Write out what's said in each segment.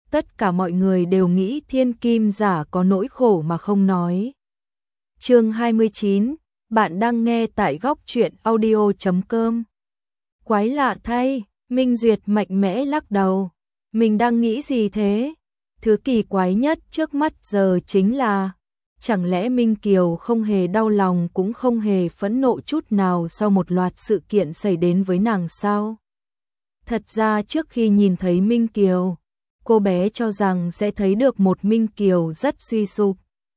tất cả mọi người đều nghĩ thiên kim giả có nỗi khổ mà không nói. Chương 29, bạn đang nghe tại góc truyện audio.com. Quái lạ thay, Minh Duyệt mạnh mẽ lắc đầu. Mình đang nghĩ gì thế? Thứ kỳ quái nhất trước mắt giờ chính là, chẳng lẽ Minh Kiều không hề đau lòng cũng không hề phẫn nộ chút nào sau một loạt sự kiện xảy đến với nàng sao? Thật ra trước khi nhìn thấy Minh Kiều, cô bé cho rằng sẽ thấy được một Minh Kiều rất suy sụp,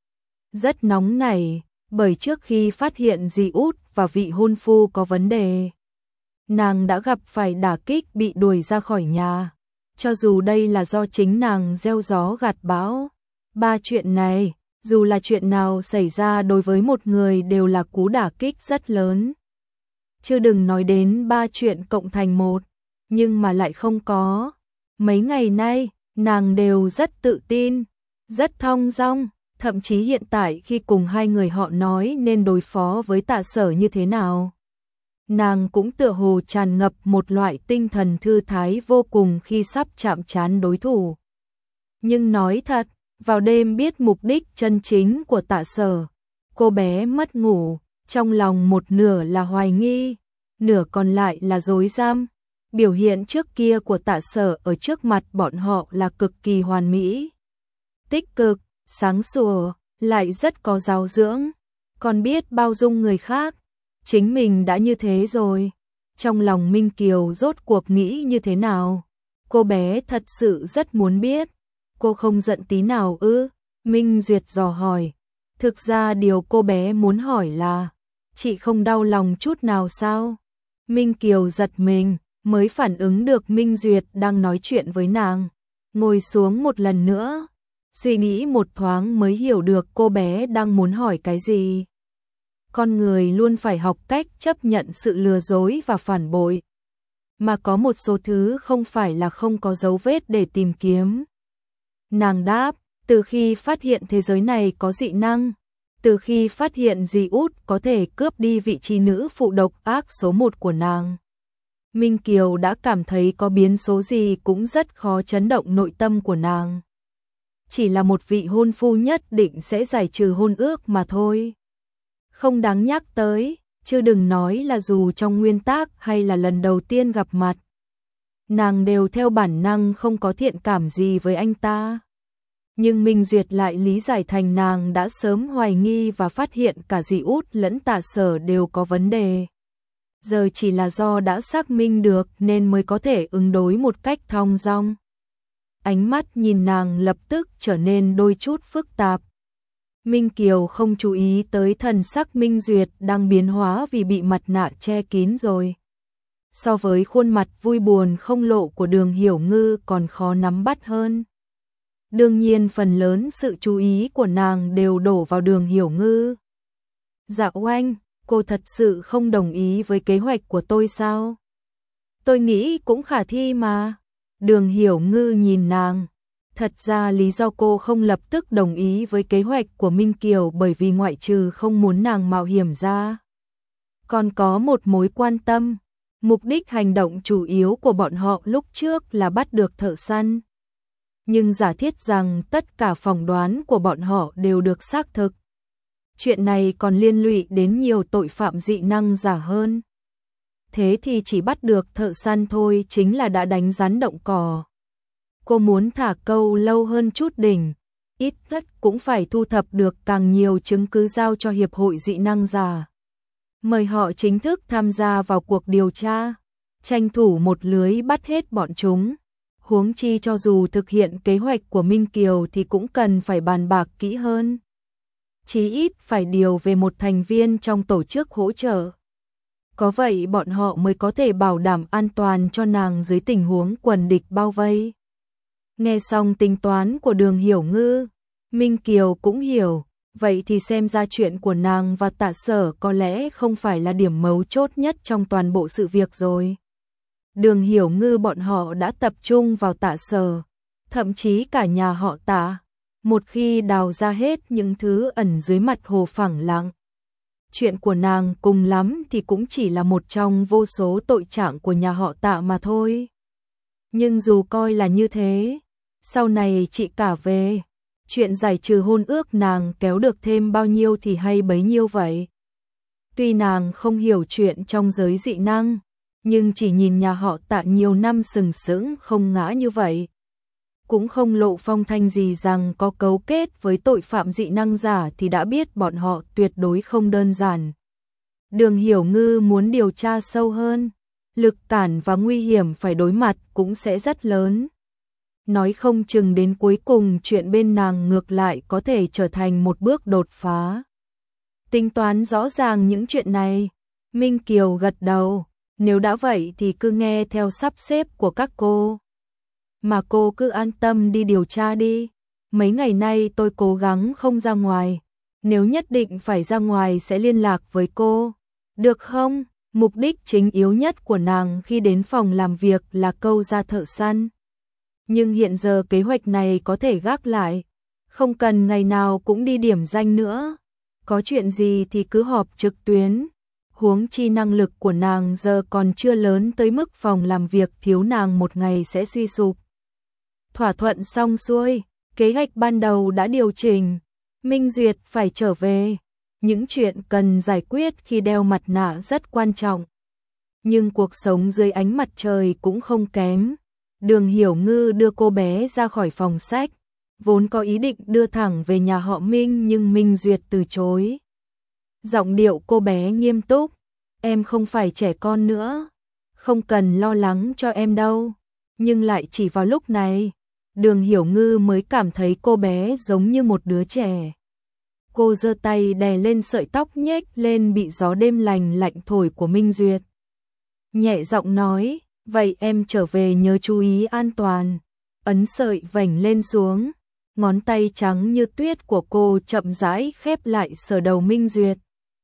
rất nóng nảy, bởi trước khi phát hiện dì út và vị hôn phu có vấn đề, nàng đã gặp phải đả kích bị đuổi ra khỏi nhà. Cho dù đây là do chính nàng gieo gió gặt bão, ba chuyện này, dù là chuyện nào xảy ra đối với một người đều là cú đả kích rất lớn. Chứ đừng nói đến ba chuyện cộng thành một, nhưng mà lại không có. Mấy ngày nay, nàng đều rất tự tin, rất thong dong, thậm chí hiện tại khi cùng hai người họ nói nên đối phó với Tạ Sở như thế nào, nàng cũng tựa hồ tràn ngập một loại tinh thần thư thái vô cùng khi sắp chạm trán đối thủ. Nhưng nói thật, vào đêm biết mục đích chân chính của Tạ Sở, cô bé mất ngủ, trong lòng một nửa là hoài nghi, nửa còn lại là rối rắm. Biểu hiện trước kia của Tạ Sở ở trước mặt bọn họ là cực kỳ hoàn mỹ, tích cực, sáng sủa, lại rất có giáo dưỡng, còn biết bao dung người khác. Chính mình đã như thế rồi, trong lòng Minh Kiều rốt cuộc nghĩ như thế nào? Cô bé thật sự rất muốn biết. Cô không giận tí nào ư? Minh Duyệt dò hỏi. Thực ra điều cô bé muốn hỏi là, chị không đau lòng chút nào sao? Minh Kiều giật mình, mới phản ứng được Minh Duyệt đang nói chuyện với nàng. Ngồi xuống một lần nữa, suy nghĩ một thoáng mới hiểu được cô bé đang muốn hỏi cái gì. Con người luôn phải học cách chấp nhận sự lừa dối và phản bội. Mà có một số thứ không phải là không có dấu vết để tìm kiếm. Nàng đáp, từ khi phát hiện thế giới này có dị năng, từ khi phát hiện dì út có thể cướp đi vị trí nữ phụ độc ác số 1 của nàng, Minh Kiều đã cảm thấy có biến số gì cũng rất khó chấn động nội tâm của nàng. Chỉ là một vị hôn phu nhất định sẽ giải trừ hôn ước mà thôi. Không đáng nhắc tới, chứ đừng nói là dù trong nguyên tác hay là lần đầu tiên gặp mặt, nàng đều theo bản năng không có thiện cảm gì với anh ta. Nhưng Minh Duyệt lại lý giải thành nàng đã sớm hoài nghi và phát hiện cả dì út lẫn Tạ Sở đều có vấn đề. Giờ chỉ là do đã xác minh được nên mới có thể ứng đối một cách thong dong. Ánh mắt nhìn nàng lập tức trở nên đôi chút phức tạp. Minh Kiều không chú ý tới thần sắc Minh Duyệt đang biến hóa vì bị mặt nạ che kín rồi. So với khuôn mặt vui buồn không lộ của Đường Hiểu Ngư còn khó nắm bắt hơn. Đương nhiên phần lớn sự chú ý của nàng đều đổ vào Đường Hiểu Ngư. Dạ oanh, cô thật sự không đồng ý với kế hoạch của tôi sao? Tôi nghĩ cũng khả thi mà. Đường Hiểu Ngư nhìn nàng. Thật ra lý do cô không lập tức đồng ý với kế hoạch của Minh Kiều bởi vì ngoại trừ không muốn nàng mạo hiểm ra, còn có một mối quan tâm. Mục đích hành động chủ yếu của bọn họ lúc trước là bắt được thợ săn. Nhưng giả thiết rằng tất cả phỏng đoán của bọn họ đều được xác thực. Chuyện này còn liên lụy đến nhiều tội phạm dị năng giả hơn. Thế thì chỉ bắt được thợ săn thôi chính là đã đánh rắn động cỏ. Cô muốn thả câu lâu hơn chút đỉnh, ít nhất cũng phải thu thập được càng nhiều chứng cứ giao cho Hiệp hội dị năng giả. Mời họ chính thức tham gia vào cuộc điều tra, tranh thủ một lưới bắt hết bọn chúng. Huống chi cho dù thực hiện kế hoạch của Minh Kiều thì cũng cần phải bàn bạc kỹ hơn. Chí ít phải điều về một thành viên trong tổ chức hỗ trợ. Có vậy bọn họ mới có thể bảo đảm an toàn cho nàng dưới tình huống quần địch bao vây. Nghe xong tính toán của Đường Hiểu Ngư, Minh Kiều cũng hiểu, vậy thì xem ra chuyện của nàng và Tạ Sở có lẽ không phải là điểm mấu chốt nhất trong toàn bộ sự việc rồi. Đường Hiểu Ngư bọn họ đã tập trung vào Tạ Sở, thậm chí cả nhà họ Tạ, một khi đào ra hết những thứ ẩn dưới mặt hồ phẳng lặng. Chuyện của nàng cùng lắm thì cũng chỉ là một trong vô số tội trạng của nhà họ Tạ mà thôi. Nhưng dù coi là như thế, Sau này chị cả về, chuyện giải trừ hôn ước nàng kéo được thêm bao nhiêu thì hay bấy nhiêu vậy. Tuy nàng không hiểu chuyện trong giới dị năng, nhưng chỉ nhìn nhà họ Tạ nhiều năm sừng sững không ngã như vậy, cũng không lộ phong thanh gì rằng có cấu kết với tội phạm dị năng giả thì đã biết bọn họ tuyệt đối không đơn giản. Đường Hiểu Ngư muốn điều tra sâu hơn, lực cản và nguy hiểm phải đối mặt cũng sẽ rất lớn. Nói không chừng đến cuối cùng chuyện bên nàng ngược lại có thể trở thành một bước đột phá. Tính toán rõ ràng những chuyện này, Minh Kiều gật đầu, nếu đã vậy thì cứ nghe theo sắp xếp của các cô. Mà cô cứ an tâm đi điều tra đi, mấy ngày nay tôi cố gắng không ra ngoài, nếu nhất định phải ra ngoài sẽ liên lạc với cô, được không? Mục đích chính yếu nhất của nàng khi đến phòng làm việc là câu ra thợ săn. Nhưng hiện giờ kế hoạch này có thể gác lại, không cần ngày nào cũng đi điểm danh nữa. Có chuyện gì thì cứ họp trực tuyến. Huống chi năng lực của nàng giờ còn chưa lớn tới mức phòng làm việc thiếu nàng một ngày sẽ suy sụp. Thỏa thuận xong xuôi, kế hoạch ban đầu đã điều chỉnh. Minh Duyệt phải trở về. Những chuyện cần giải quyết khi đeo mặt nạ rất quan trọng. Nhưng cuộc sống dưới ánh mặt trời cũng không kém. Đường Hiểu Ngư đưa cô bé ra khỏi phòng sách, vốn có ý định đưa thẳng về nhà họ Minh nhưng Minh Duyệt từ chối. Giọng điệu cô bé nghiêm túc, em không phải trẻ con nữa, không cần lo lắng cho em đâu. Nhưng lại chỉ vào lúc này, Đường Hiểu Ngư mới cảm thấy cô bé giống như một đứa trẻ. Cô giơ tay đè lên sợi tóc nhếch lên bị gió đêm lành lạnh thổi của Minh Duyệt. Nhẹ giọng nói, vậy em trở về nhớ chú ý an toàn. Ấn sợi vành lên xuống, ngón tay trắng như tuyết của cô chậm rãi khép lại sờ đầu Minh Duyệt.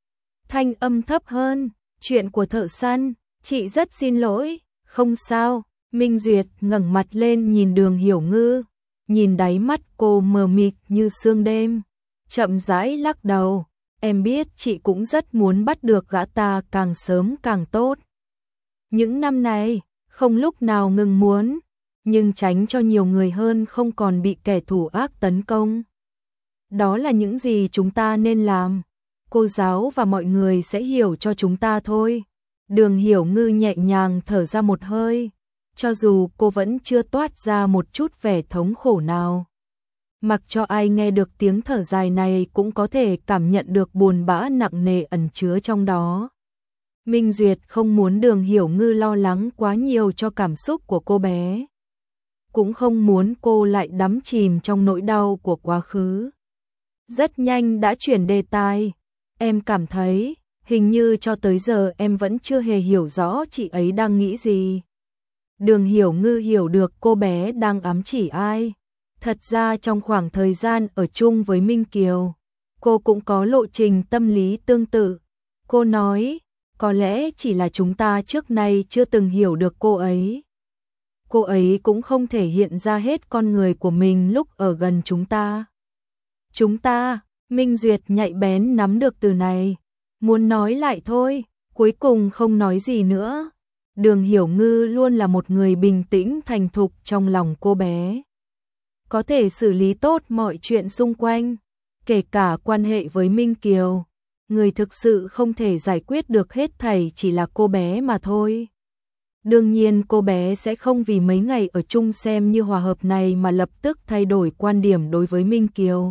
Thanh âm thấp hơn, chuyện của thợ săn, chị rất xin lỗi, không sao. Minh Duyệt ngẩng mặt lên nhìn Đường Hiểu Ngư, nhìn đáy mắt cô mờ mịt như sương đêm, chậm rãi lắc đầu, em biết chị cũng rất muốn bắt được gã ta càng sớm càng tốt. Những năm này, không lúc nào ngừng muốn, nhưng tránh cho nhiều người hơn không còn bị kẻ thù ác tấn công. Đó là những gì chúng ta nên làm, cô giáo và mọi người sẽ hiểu cho chúng ta thôi. Đường Hiểu Ngư nhẹ nhàng thở ra một hơi, cho dù cô vẫn chưa toát ra một chút vẻ thống khổ nào. Mặc cho ai nghe được tiếng thở dài này cũng có thể cảm nhận được buồn bã nặng nề ẩn chứa trong đó. Minh Duyệt không muốn Đường Hiểu Ngư lo lắng quá nhiều cho cảm xúc của cô bé. Cũng không muốn cô lại đắm chìm trong nỗi đau của quá khứ. Rất nhanh đã chuyển đề tài. Em cảm thấy, hình như cho tới giờ em vẫn chưa hề hiểu rõ chị ấy đang nghĩ gì. Đường Hiểu Ngư hiểu được cô bé đang ám chỉ ai. Thật ra trong khoảng thời gian ở chung với Minh Kiều, cô cũng có lộ trình tâm lý tương tự. Cô nói, có lẽ chỉ là chúng ta trước nay chưa từng hiểu được cô ấy. Cô ấy cũng không thể hiện ra hết con người của mình lúc ở gần chúng ta. Chúng ta, Minh Duyệt nhạy bén nắm được từ này. Muốn nói lại thôi, cuối cùng không nói gì nữa. Đường Hiểu Ngư luôn là một người bình tĩnh thành thục trong lòng cô bé. Có thể xử lý tốt mọi chuyện xung quanh, kể cả quan hệ với Minh Kiều. Người thực sự không thể giải quyết được hết thảy chỉ là cô bé mà thôi. Đương nhiên cô bé sẽ không vì mấy ngày ở chung xem như hòa hợp này mà lập tức thay đổi quan điểm đối với Minh Kiều.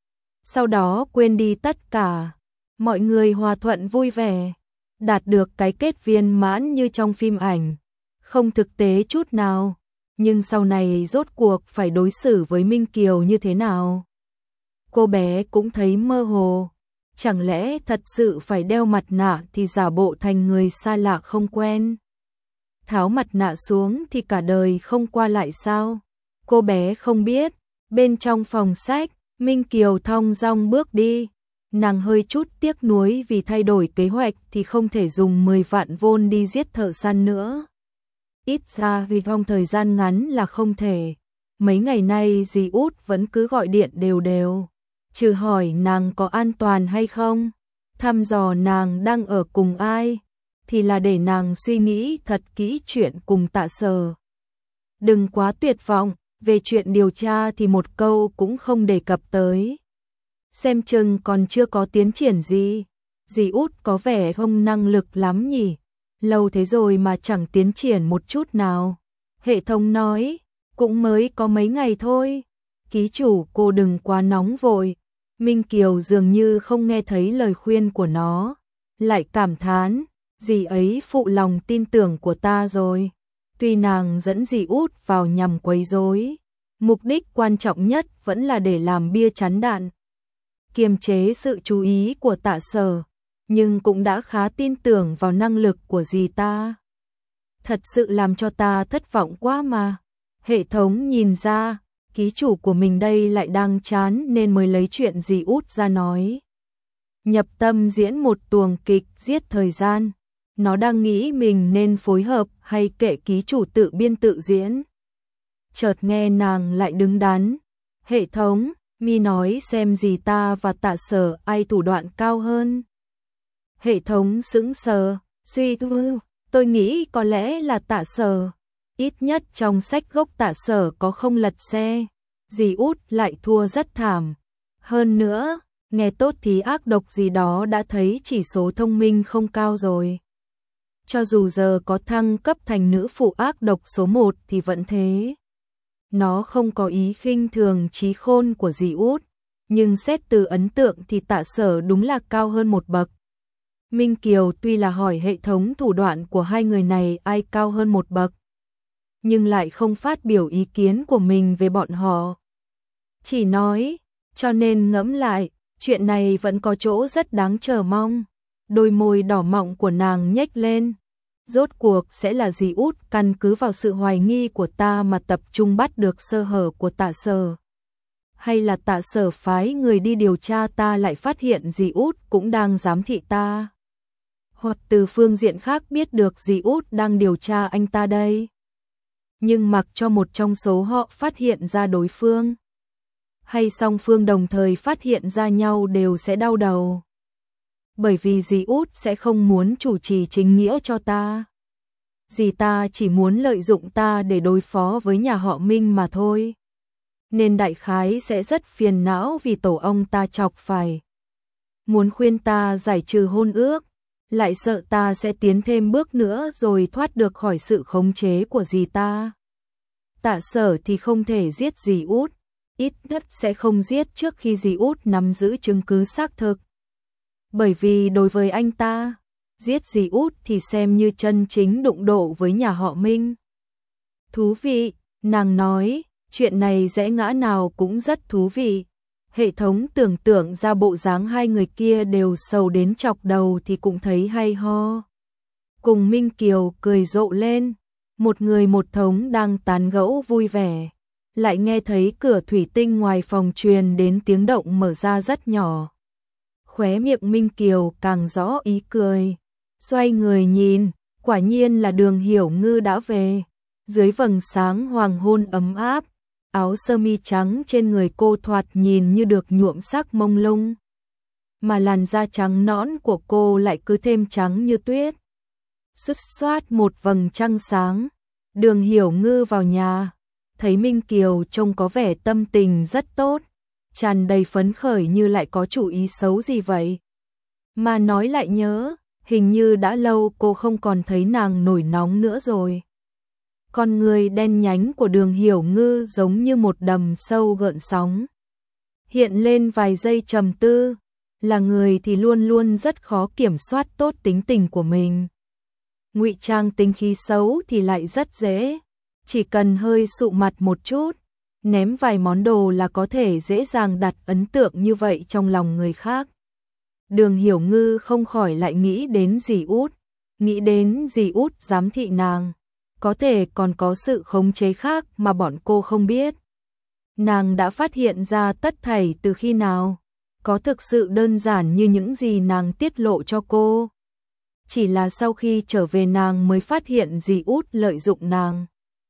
Sau đó quên đi tất cả, mọi người hòa thuận vui vẻ, đạt được cái kết viên mãn như trong phim ảnh, không thực tế chút nào. Nhưng sau này rốt cuộc phải đối xử với Minh Kiều như thế nào? Cô bé cũng thấy mơ hồ. Chẳng lẽ thật sự phải đeo mặt nạ thì giả bộ thành người xa lạ không quen? Tháo mặt nạ xuống thì cả đời không qua lại sao? Cô bé không biết. Bên trong phòng sách, Minh Kiều thong dong bước đi. Nàng hơi chút tiếc nuối vì thay đổi kế hoạch thì không thể dùng 10 vạn won đi giết thợ săn nữa. Ít ra vì trong thời gian ngắn là không thể. Mấy ngày nay dì út vẫn cứ gọi điện đều đều. Trừ hỏi nàng có an toàn hay không, thăm dò nàng đang ở cùng ai, thì là để nàng suy nghĩ thật kỹ chuyện cùng Tạ Sở. Đừng quá tuyệt vọng, về chuyện điều tra thì một câu cũng không đề cập tới. Xem chừng còn chưa có tiến triển gì. Dì Út có vẻ không năng lực lắm nhỉ, lâu thế rồi mà chẳng tiến triển một chút nào. Hệ thống nói, cũng mới có mấy ngày thôi. Ký chủ cô đừng quá nóng vội. Minh Kiều dường như không nghe thấy lời khuyên của nó, lại cảm thán, dì ấy phụ lòng tin tưởng của ta rồi. Tuy nàng dẫn dì Út vào nhằm quấy rối, mục đích quan trọng nhất vẫn là để làm bia chắn đạn, kiềm chế sự chú ý của Tạ Sở, nhưng cũng đã khá tin tưởng vào năng lực của dì ta. Thật sự làm cho ta thất vọng quá mà. Hệ thống nhìn ra, ký chủ của mình đây lại đang chán nên mới lấy chuyện dì Út ra nói. Nhập tâm diễn một tuồng kịch giết thời gian. Nó đang nghĩ mình nên phối hợp hay kệ ký chủ tự biên tự diễn. Chợt nghe nàng lại đứng đắn. Hệ thống, mi nói xem dì ta và Tạ Sở ai thủ đoạn cao hơn. Hệ thống sững sờ, suy tư, tôi nghĩ có lẽ là Tạ Sở. Ít nhất trong sách gốc Tạ Sở có không lật xe. Dì Út lại thua rất thảm. Hơn nữa, nghe tốt thì ác độc gì đó đã thấy chỉ số thông minh không cao rồi. Cho dù giờ có thăng cấp thành nữ phụ ác độc số 1 thì vẫn thế. Nó không có ý khinh thường trí khôn của dì Út, nhưng xét từ ấn tượng thì Tạ Sở đúng là cao hơn một bậc. Minh Kiều tuy là hỏi hệ thống thủ đoạn của hai người này ai cao hơn một bậc, nhưng lại không phát biểu ý kiến của mình về bọn họ. Chỉ nói, cho nên ngẫm lại, chuyện này vẫn có chỗ rất đáng chờ mong. Đôi môi đỏ mọng của nàng nhếch lên. Rốt cuộc sẽ là dì Út căn cứ vào sự hoài nghi của ta mà tập trung bắt được sơ hở của Tạ Sở. Hay là Tạ Sở phái người đi điều tra ta lại phát hiện dì Út cũng đang giám thị ta. Hoặc từ phương diện khác biết được dì Út đang điều tra anh ta đây. Nhưng mặc cho một trong số họ phát hiện ra đối phương, hay song phương đồng thời phát hiện ra nhau đều sẽ đau đầu. Bởi vì dì Út sẽ không muốn chủ trì chính nghĩa cho ta. Dì ta chỉ muốn lợi dụng ta để đối phó với nhà họ Minh mà thôi. Nên đại khái sẽ rất phiền não vì tổ ông ta chọc phải. Muốn khuyên ta giải trừ hôn ước, lại sợ ta sẽ tiến thêm bước nữa rồi thoát được khỏi sự khống chế của dì ta. Tạ Sở thì không thể giết dì Út, ít nhất sẽ không giết trước khi dì Út nắm giữ chứng cứ xác thực. Bởi vì đối với anh ta, giết dì Út thì xem như chân chính đụng độ với nhà họ Minh. Thú vị, nàng nói, chuyện này rẽ ngã nào cũng rất thú vị. Hệ thống tưởng tượng ra bộ dáng hai người kia đều sầu đến chọc đầu thì cũng thấy hay ho. Cùng Minh Kiều cười rộ lên, một người một thống đang tán gẫu vui vẻ. Lại nghe thấy cửa thủy tinh ngoài phòng truyền đến tiếng động mở ra rất nhỏ. Khóe miệng Minh Kiều càng rõ ý cười. Xoay người nhìn, quả nhiên là Đường Hiểu Ngư đã về. Dưới vầng sáng hoàng hôn ấm áp, áo sơ mi trắng trên người cô thoạt nhìn như được nhuộm sắc mông lung. Mà làn da trắng nõn của cô lại cứ thêm trắng như tuyết. Xuất xoát một vầng trăng sáng, Đường Hiểu Ngư vào nhà. Thấy Minh Kiều trông có vẻ tâm tình rất tốt, tràn đầy phấn khởi như lại có chủ ý xấu gì vậy. Mà nói lại nhớ, hình như đã lâu cô không còn thấy nàng nổi nóng nữa rồi. Con người đen nhánh của Đường Hiểu Ngư giống như một đầm sâu gợn sóng. Hiện lên vài giây trầm tư, là người thì luôn luôn rất khó kiểm soát tốt tính tình của mình. Ngụy trang tính khí xấu thì lại rất dễ. Chỉ cần hơi sụ mặt một chút, ném vài món đồ là có thể dễ dàng đặt ấn tượng như vậy trong lòng người khác. Đường Hiểu Ngư không khỏi lại nghĩ đến dì Út, nghĩ đến dì Út giám thị nàng, có thể còn có sự khống chế khác mà bọn cô không biết. Nàng đã phát hiện ra tất thảy từ khi nào? Có thực sự đơn giản như những gì nàng tiết lộ cho cô? Chỉ là sau khi trở về nàng mới phát hiện dì Út lợi dụng nàng.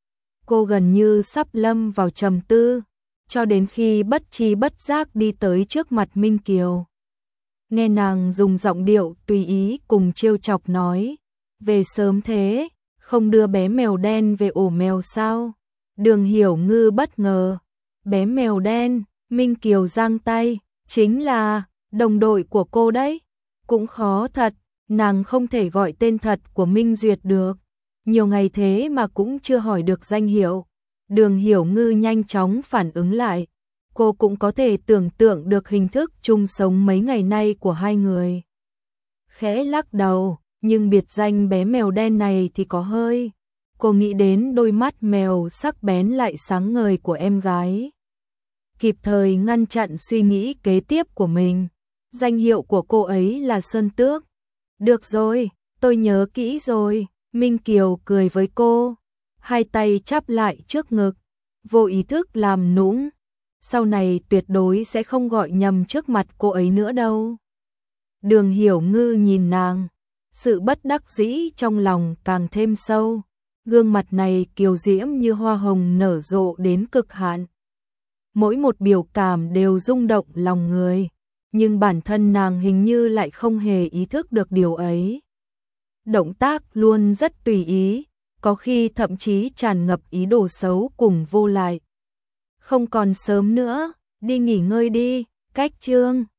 Cô gần như sắp lâm vào trầm tư, cho đến khi bất tri bất giác đi tới trước mặt Minh Kiều. Nghe nàng dùng giọng điệu tùy ý cùng trêu chọc nói, về sớm thế, không đưa bé mèo đen về ổ mèo sao? Đường Hiểu Ngư bất ngờ. Bé mèo đen, Minh Kiều giang tay, chính là đồng đội của cô đấy. Cũng khó thật, nàng không thể gọi tên thật của Minh Duyệt được. Nhiều ngày thế mà cũng chưa hỏi được danh hiệu. Đường Hiểu Ngư nhanh chóng phản ứng lại. Cô cũng có thể tưởng tượng được hình thức chung sống mấy ngày nay của hai người. Khẽ lắc đầu, nhưng biệt danh bé mèo đen này thì có hơi. Cô nghĩ đến đôi mắt mèo sắc bén lại sáng ngời của em gái. Kịp thời ngăn chặn suy nghĩ kế tiếp của mình. Danh hiệu của cô ấy là Sơn Tước. Được rồi, tôi nhớ kỹ rồi. Minh Kiều cười với cô, hai tay chắp lại trước ngực, vô ý thức làm nũng. Sau này tuyệt đối sẽ không gọi nhầm trước mặt cô ấy nữa đâu. Đường Hiểu Ngư nhìn nàng, sự bất đắc dĩ trong lòng càng thêm sâu. Gương mặt này kiều diễm như hoa hồng nở rộ đến cực hạn. Mỗi một biểu cảm đều rung động lòng người, nhưng bản thân nàng hình như lại không hề ý thức được điều ấy. Động tác luôn rất tùy ý, có khi thậm chí tràn ngập ý đồ xấu cùng vô lại. Không còn sớm nữa, đi nghỉ ngơi đi, cách chương.